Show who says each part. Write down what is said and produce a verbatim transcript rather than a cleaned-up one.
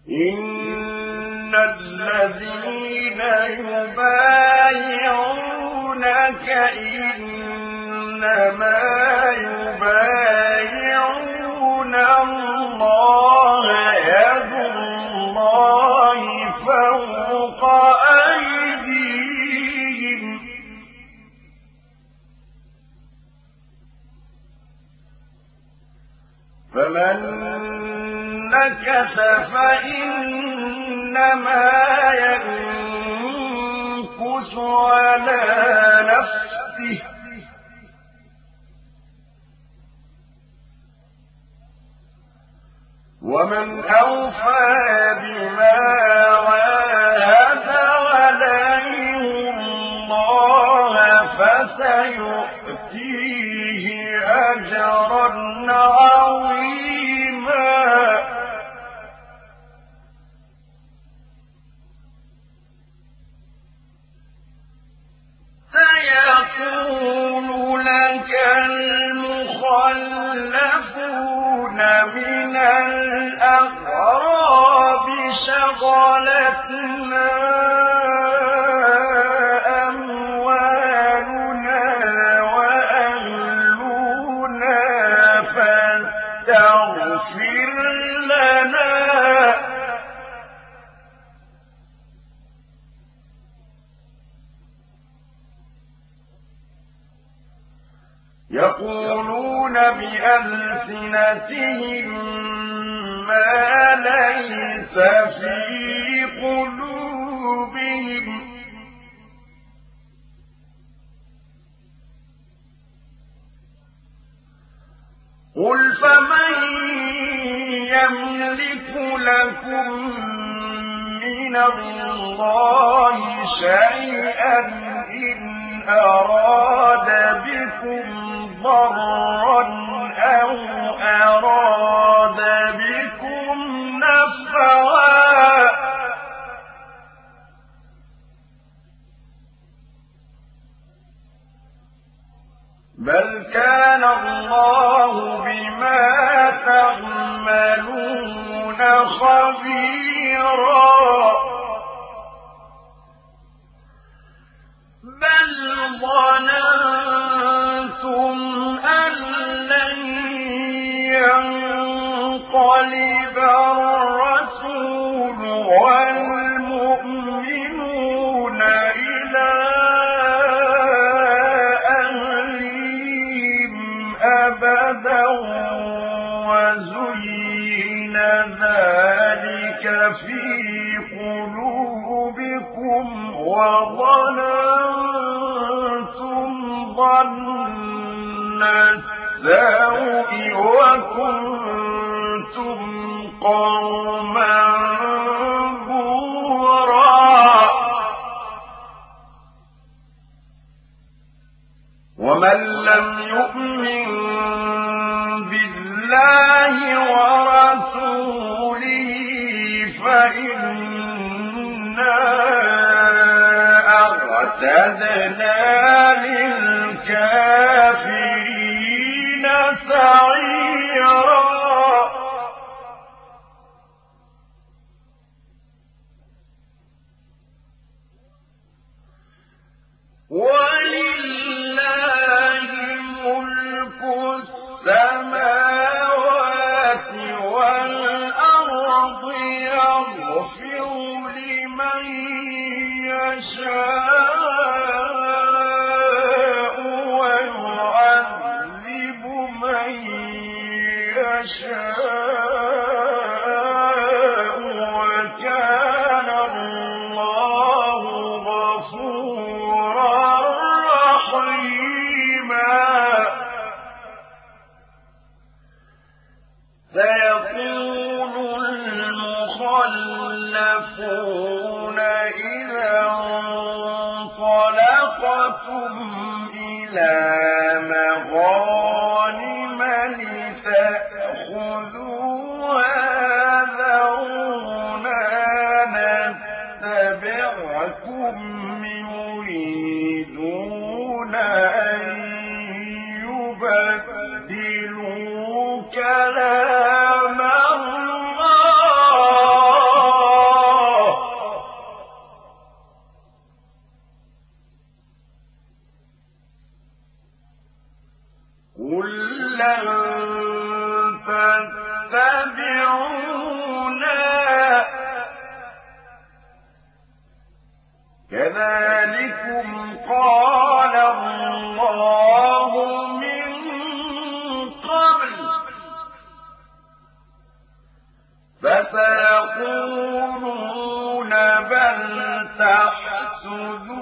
Speaker 1: إن الذين يبايعونك إنما يبايعون الله يد الله فوق أيديهم فمن نكث فإنما ينكث على نفسه ومن أوفى بما عاهد عليه الله فسيؤتيه أجرا عظيما سيقول لك المخلفون من الأعراب شغلتنا أموالنا وأهلنا فاستغفر لنا يقولون بألسنتهم ما ليس في قلوبهم قل فمن يملك لكم من الله شيئا إن أراد بكم ضرا أو أراد بكم نفعا بل كان الله بما تعملون خبيرا بل ظننتم أن لن ينقلب الرسول والمؤمنون إلى أهلهم أبدا وزين ذلك في قلوبكم وظننتم ظن السوء وكنتم قوما بورا ومن لم يؤمن بالله ورسوله فإنا أعتدنا للكافرين سعيرا ولله ملك السماوات والأرض يغفر لمن يشاء ويعذب من يشاء وكان الله غفورا رحيما سيقول المخلفون إذا انطلقتم إلى مغانم لتأخذوها ذرونا نتبعكم يريدون أن يبدلوا كلام الله تتبعونا كذلكم قال الله من قبل فسيقولون بل تحسدون